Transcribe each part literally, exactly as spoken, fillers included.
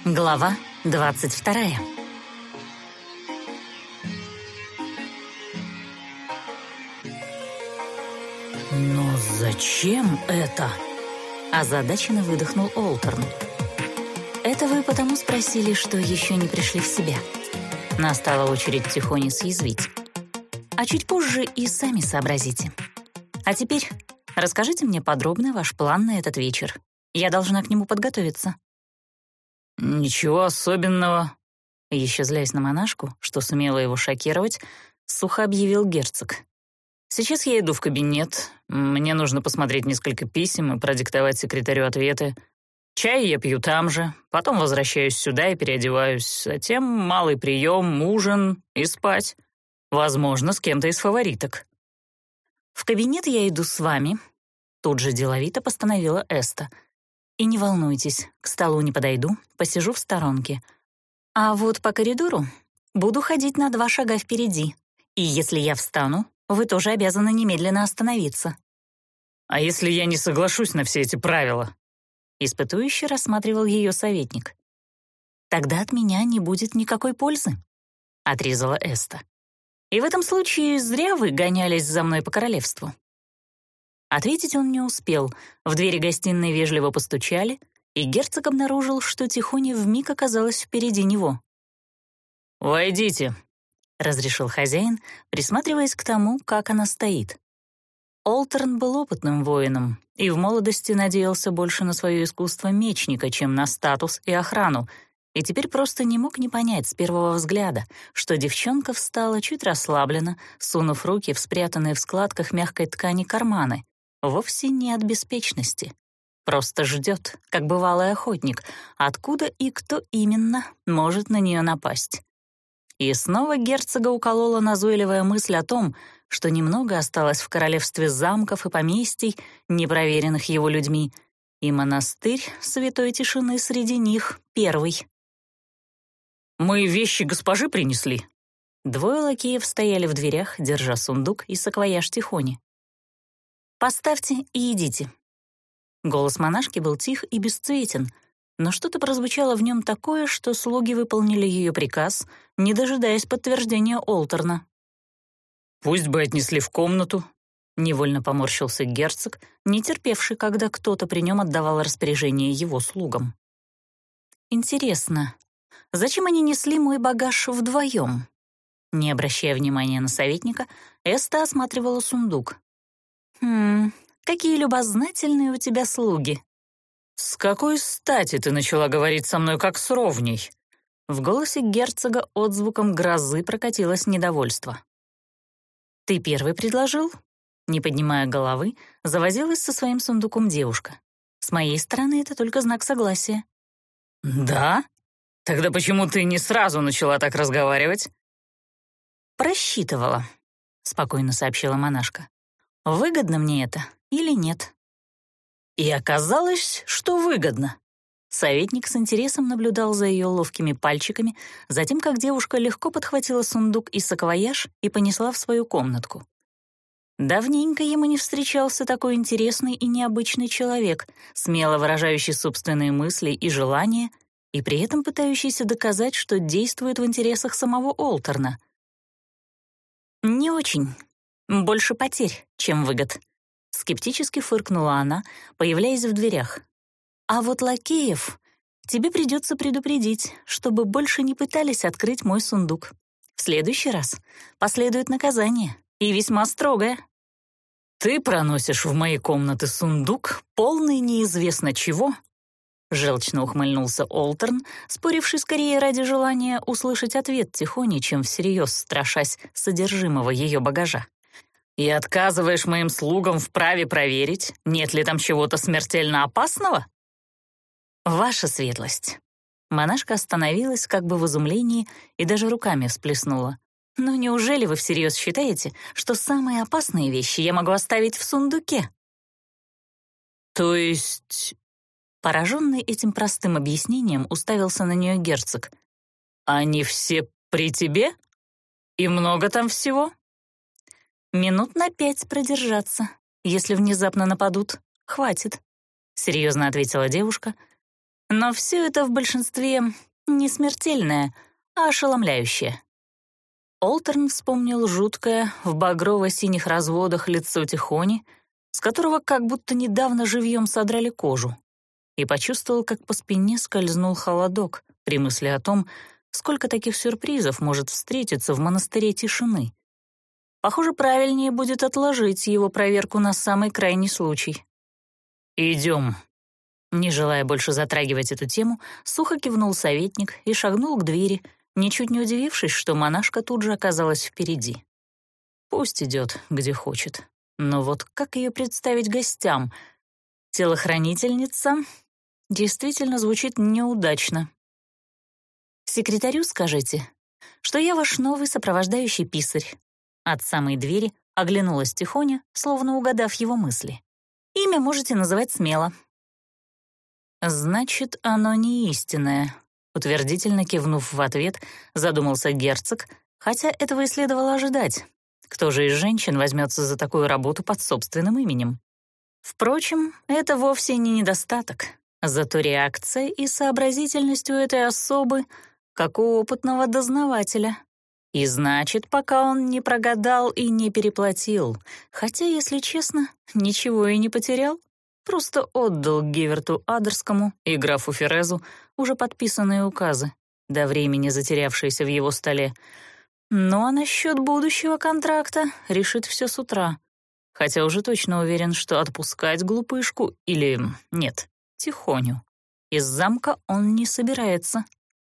Глава двадцать вторая. «Но зачем это?» — озадаченно выдохнул Олтерн. «Это вы потому спросили, что еще не пришли в себя». Настала очередь тихоня съязвить. А чуть позже и сами сообразите. А теперь расскажите мне подробно ваш план на этот вечер. Я должна к нему подготовиться. «Ничего особенного», — еще злясь на монашку, что сумело его шокировать, сухо объявил герцог. «Сейчас я иду в кабинет, мне нужно посмотреть несколько писем и продиктовать секретарю ответы. Чай я пью там же, потом возвращаюсь сюда и переодеваюсь, затем малый прием, ужин и спать. Возможно, с кем-то из фавориток». «В кабинет я иду с вами», — тут же деловито постановила Эста. «И не волнуйтесь, к столу не подойду, посижу в сторонке. А вот по коридору буду ходить на два шага впереди. И если я встану, вы тоже обязаны немедленно остановиться». «А если я не соглашусь на все эти правила?» Испытующе рассматривал ее советник. «Тогда от меня не будет никакой пользы», — отрезала Эста. «И в этом случае зря вы гонялись за мной по королевству». Ответить он не успел. В двери гостиной вежливо постучали, и герцог обнаружил, что Тихоня вмиг оказалась впереди него. «Войдите», — разрешил хозяин, присматриваясь к тому, как она стоит. Олтерн был опытным воином и в молодости надеялся больше на свое искусство мечника, чем на статус и охрану, и теперь просто не мог не понять с первого взгляда, что девчонка встала чуть расслабленно, сунув руки в спрятанные в складках мягкой ткани карманы, вовсе не от беспечности. Просто ждет, как бывалый охотник, откуда и кто именно может на нее напасть. И снова герцога уколола назойливая мысль о том, что немного осталось в королевстве замков и поместий, непроверенных его людьми, и монастырь святой тишины среди них первый. «Мы вещи госпожи принесли». Двое лакеев стояли в дверях, держа сундук и саквояж Тихони. «Поставьте и идите». Голос монашки был тих и бесцветен, но что-то прозвучало в нем такое, что слуги выполнили ее приказ, не дожидаясь подтверждения Олтерна. «Пусть бы отнесли в комнату», — невольно поморщился герцог, не терпевший, когда кто-то при нем отдавал распоряжение его слугам. «Интересно, зачем они несли мой багаж вдвоем?» Не обращая внимания на советника, Эста осматривала сундук. «Хм, какие любознательные у тебя слуги». «С какой стати ты начала говорить со мной как с ровней?» В голосе герцога отзвуком грозы прокатилось недовольство. «Ты первый предложил?» Не поднимая головы, завозилась со своим сундуком девушка. «С моей стороны это только знак согласия». «Да? Тогда почему ты не сразу начала так разговаривать?» «Просчитывала», — спокойно сообщила монашка. «Выгодно мне это или нет?» И оказалось, что выгодно. Советник с интересом наблюдал за ее ловкими пальчиками, затем как девушка легко подхватила сундук и саквояж и понесла в свою комнатку. Давненько ему не встречался такой интересный и необычный человек, смело выражающий собственные мысли и желания, и при этом пытающийся доказать, что действует в интересах самого Олтерна. «Не очень. Больше потерь, чем выгод», — скептически фыркнула она, появляясь в дверях. «А вот лакеев тебе придется предупредить, чтобы больше не пытались открыть мой сундук. В следующий раз последует наказание, и весьма строгое». «Ты проносишь в мои комнаты сундук, полный неизвестно чего?» Желчно ухмыльнулся Олтерн, споривший скорее ради желания услышать ответ Тихони, чем всерьез страшась содержимого ее багажа. «И отказываешь моим слугам в праве проверить, нет ли там чего-то смертельно опасного?» «Ваша светлость». Монашка остановилась как бы в изумлении и даже руками всплеснула. «Ну неужели вы всерьез считаете, что самые опасные вещи я могу оставить в сундуке?» «То есть...» Пораженный этим простым объяснением уставился на нее герцог. «Они все при тебе? И много там всего?» «Минут на пять продержаться. Если внезапно нападут, хватит», — серьезно ответила девушка. Но все это в большинстве не смертельное, а ошеломляющее. Олтерн вспомнил жуткое в багрово-синих разводах лицо Тихони, с которого как будто недавно живьем содрали кожу, и почувствовал, как по спине скользнул холодок при мысли о том, сколько таких сюрпризов может встретиться в монастыре тишины. Похоже, правильнее будет отложить его проверку на самый крайний случай. «Идем». Не желая больше затрагивать эту тему, сухо кивнул советник и шагнул к двери, ничуть не удивившись, что монашка тут же оказалась впереди. Пусть идет, где хочет. Но вот как ее представить гостям? Телохранительница действительно звучит неудачно. «Секретарю скажите, что я ваш новый сопровождающий писарь». От самой двери оглянулась Тихоня, словно угадав его мысли. «Имя можете называть смело». «Значит, оно не истинное», — утвердительно кивнув в ответ, задумался герцог, хотя этого и следовало ожидать. Кто же из женщин возьмется за такую работу под собственным именем? Впрочем, это вовсе не недостаток. Зато реакция и сообразительность у этой особы, как у опытного дознавателя. И значит, пока он не прогадал и не переплатил, хотя, если честно, ничего и не потерял, просто отдал Гиверту Адерскому и графу Ферезу уже подписанные указы, до времени затерявшиеся в его столе. Ну а насчет будущего контракта решит все с утра, хотя уже точно уверен, что отпускать глупышку или, нет, Тихоню из замка он не собирается.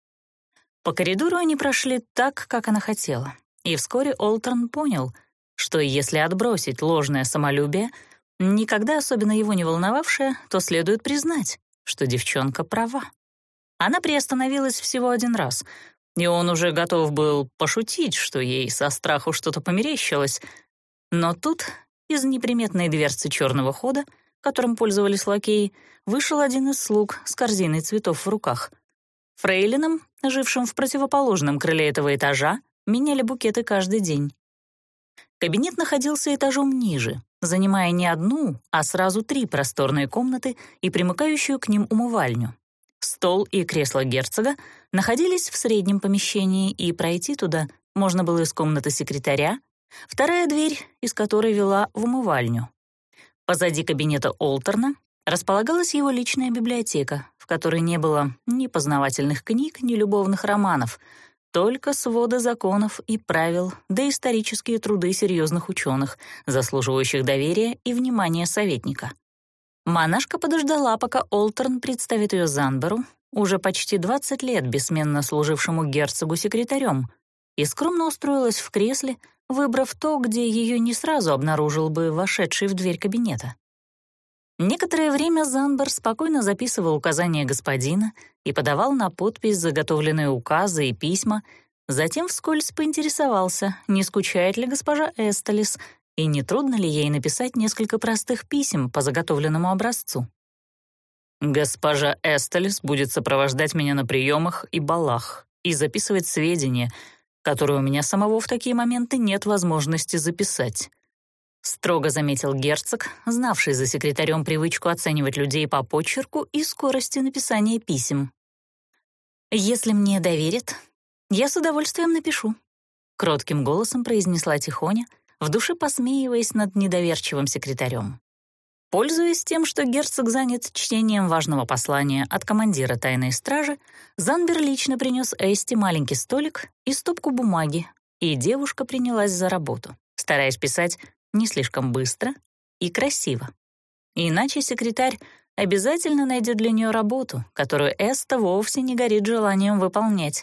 По коридору они прошли так, как она хотела, и вскоре Олтерн понял, что если отбросить ложное самолюбие, никогда особенно его не волновавшее, то следует признать, что девчонка права. Она приостановилась всего один раз, и он уже готов был пошутить, что ей со страху что-то померещилось. Но тут из неприметной дверцы черного хода, которым пользовались лакеи, вышел один из слуг с корзиной цветов в руках. Фрейлинам, жившим в противоположном крыле этого этажа, меняли букеты каждый день. Кабинет находился этажом ниже, занимая не одну, а сразу три просторные комнаты и примыкающую к ним умывальню. Стол и кресло герцога находились в среднем помещении, и пройти туда можно было из комнаты секретаря, вторая дверь из которой вела в умывальню. Позади кабинета Олтерна располагалась его личная библиотека, в которой не было ни познавательных книг, ни любовных романов, только своды законов и правил, да исторические труды серьезных ученых, заслуживающих доверия и внимания советника. Монашка подождала, пока Олтерн представит ее Занберу, уже почти двадцать лет бессменно служившему герцогу секретарем, и скромно устроилась в кресле, выбрав то, где ее не сразу обнаружил бы вошедший в дверь кабинета. Некоторое время Занбер спокойно записывал указания господина и подавал на подпись заготовленные указы и письма, затем вскользь поинтересовался, не скучает ли госпожа Эстелис и не трудно ли ей написать несколько простых писем по заготовленному образцу. «Госпожа Эстелис будет сопровождать меня на приемах и балах и записывать сведения, которые у меня самого в такие моменты нет возможности записать», — строго заметил герцог, знавший за секретарем привычку оценивать людей по почерку и скорости написания писем. «Если мне доверят, я с удовольствием напишу», — кротким голосом произнесла Тихоня, в душе посмеиваясь над недоверчивым секретарем. Пользуясь тем, что герцог занят чтением важного послания от командира тайной стражи, Занбер лично принес Эсте маленький столик и стопку бумаги, и девушка принялась за работу, стараясь писать не слишком быстро и красиво. Иначе секретарь обязательно найдет для нее работу, которую Эста вовсе не горит желанием выполнять.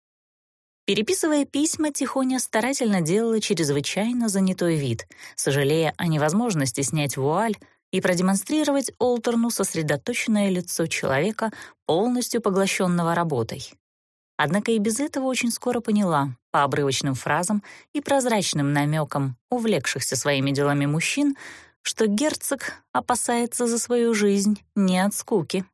Переписывая письма, Тихоня старательно делала чрезвычайно занятой вид, сожалея о невозможности снять вуаль и продемонстрировать Олтерну сосредоточенное лицо человека, полностью поглощенного работой. Однако и без этого очень скоро поняла, по обрывочным фразам и прозрачным намекам увлекшихся своими делами мужчин, что герцог опасается за свою жизнь не от скуки.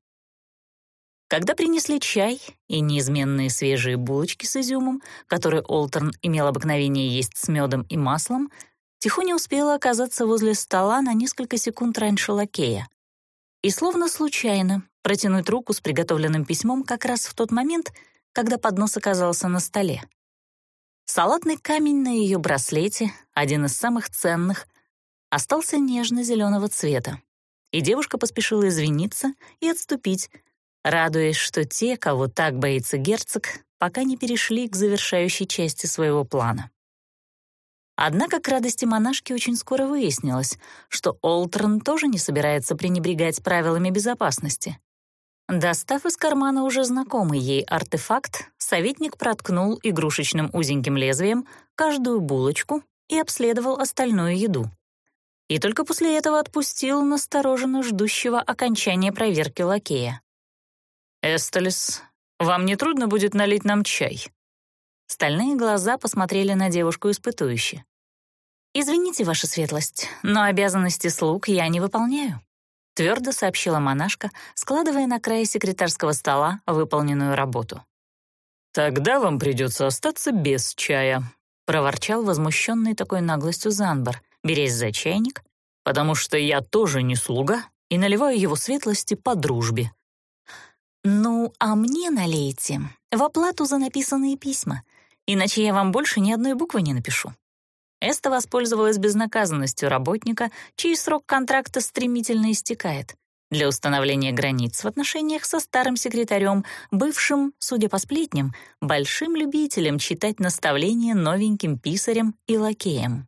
Когда принесли чай и неизменные свежие булочки с изюмом, которые Олтерн имел обыкновение есть с медом и маслом, Тихоня успела оказаться возле стола на несколько секунд раньше лакея. И словно случайно, протянуть руку с приготовленным письмом как раз в тот момент, когда поднос оказался на столе. Салатный камень на ее браслете, один из самых ценных, остался нежно-зеленого цвета, и девушка поспешила извиниться и отступить, радуясь, что те, кого так боится герцог, пока не перешли к завершающей части своего плана. Однако к радости монашки очень скоро выяснилось, что Олтерн тоже не собирается пренебрегать правилами безопасности. Достав из кармана уже знакомый ей артефакт, советник проткнул игрушечным узеньким лезвием каждую булочку и обследовал остальную еду. И только после этого отпустил настороженно ждущего окончания проверки лакея. «Эстелис, вам не трудно будет налить нам чай?» Стальные глаза посмотрели на девушку испытующе. «Извините, ваша светлость, но обязанности слуг я не выполняю», — твердо сообщила монашка, складывая на крае секретарского стола выполненную работу. «Тогда вам придется остаться без чая», — проворчал возмущенный такой наглостью Занбар, берясь за чайник, «потому что я тоже не слуга и наливаю его светлости по дружбе». «Ну, а мне налейте в оплату за написанные письма, иначе я вам больше ни одной буквы не напишу». Эста воспользовалась безнаказанностью работника, чей срок контракта стремительно истекает, для установления границ в отношениях со старым секретарем, бывшим, судя по сплетням, большим любителем читать наставления новеньким писарям и лакеям.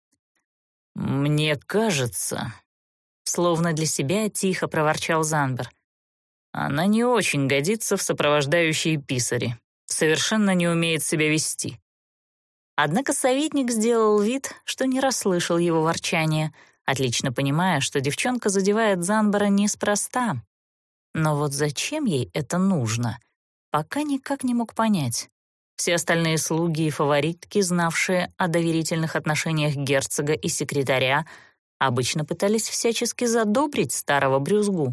«Мне кажется», — словно для себя тихо проворчал Занбар, «она не очень годится в сопровождающие писари, совершенно не умеет себя вести». Однако советник сделал вид, что не расслышал его ворчания, отлично понимая, что девчонка задевает Занбара неспроста. Но вот зачем ей это нужно, пока никак не мог понять. Все остальные слуги и фаворитки, знавшие о доверительных отношениях герцога и секретаря, обычно пытались всячески задобрить старого брюзгу.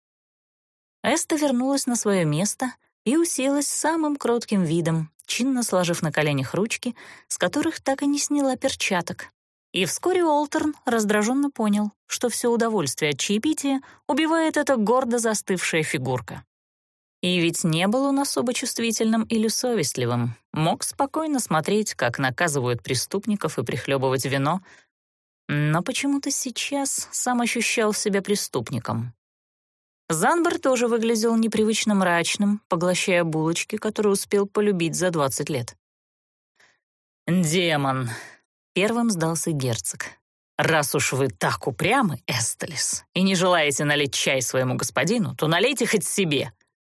Эста вернулась на свое место и уселась самым кротким видом, чинно сложив на коленях ручки, с которых так и не сняла перчаток. И вскоре Олтерн раздраженно понял, что все удовольствие от чаепития убивает эта гордо застывшая фигурка. И ведь не был он особо чувствительным или совестливым, мог спокойно смотреть, как наказывают преступников и прихлебывать вино, но почему-то сейчас сам ощущал себя преступником. Занбар тоже выглядел непривычно мрачным, поглощая булочки, которые успел полюбить за двадцать лет. «Демон!» — первым сдался герцог. «Раз уж вы так упрямы, Эстелис, и не желаете налить чай своему господину, то налейте хоть себе».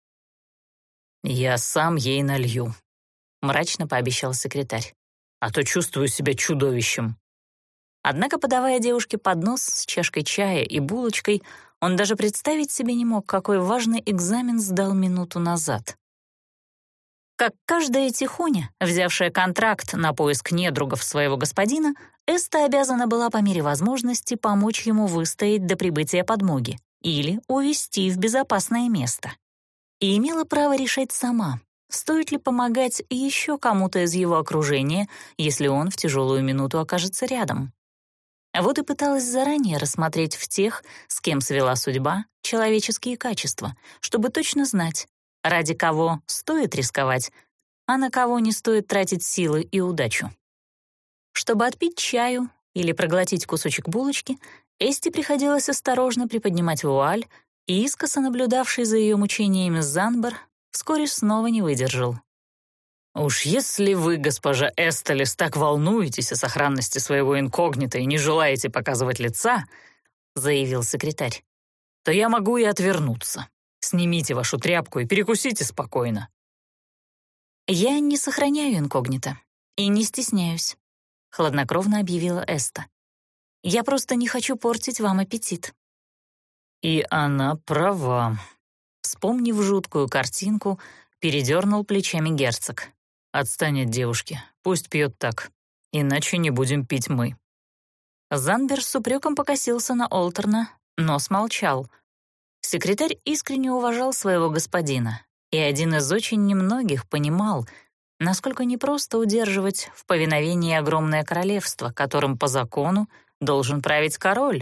«Я сам ей налью», — мрачно пообещал секретарь, «а то чувствую себя чудовищем». Однако, подавая девушке поднос с чашкой чая и булочкой, он даже представить себе не мог, какой важный экзамен сдал минуту назад. Как каждая тихоня, взявшая контракт на поиск недругов своего господина, Эста обязана была по мере возможности помочь ему выстоять до прибытия подмоги или увезти в безопасное место. И имела право решать сама, стоит ли помогать еще кому-то из его окружения, если он в тяжелую минуту окажется рядом. Вот и пыталась заранее рассмотреть в тех, с кем свела судьба, человеческие качества, чтобы точно знать, ради кого стоит рисковать, а на кого не стоит тратить силы и удачу. Чтобы отпить чаю или проглотить кусочек булочки, Эсте приходилось осторожно приподнимать вуаль, и искоса наблюдавший за ее мучениями Занбар вскоре снова не выдержал. «Уж если вы, госпожа Эстелис, так волнуетесь о сохранности своего инкогнито и не желаете показывать лица, — заявил секретарь, — то я могу и отвернуться. Снимите вашу тряпку и перекусите спокойно». «Я не сохраняю инкогнито и не стесняюсь», — хладнокровно объявила Эста. «Я просто не хочу портить вам аппетит». И она права. Вспомнив жуткую картинку, передернул плечами герцог. «Отстань от девушки, пусть пьет так, иначе не будем пить мы». Занбер с упреком покосился на Олтерна, но смолчал. Секретарь искренне уважал своего господина, и один из очень немногих понимал, насколько непросто удерживать в повиновении огромное королевство, которым по закону должен править король,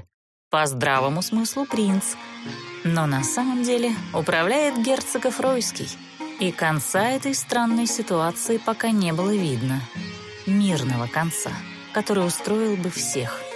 По здравому смыслу принц, но на самом деле управляет герцог Ройский, и конца этой странной ситуации пока не было видно. Мирного конца, который устроил бы всех.